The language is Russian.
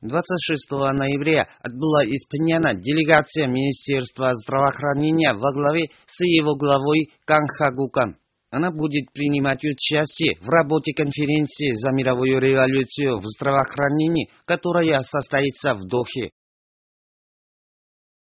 26 ноября отбыла из Пхеньяна делегация Министерства здравоохранения во главе с его главой Кang Хагуком. Она будет принимать участие в работе конференции за мировую революцию в здравоохранении, которая состоится в Дохе.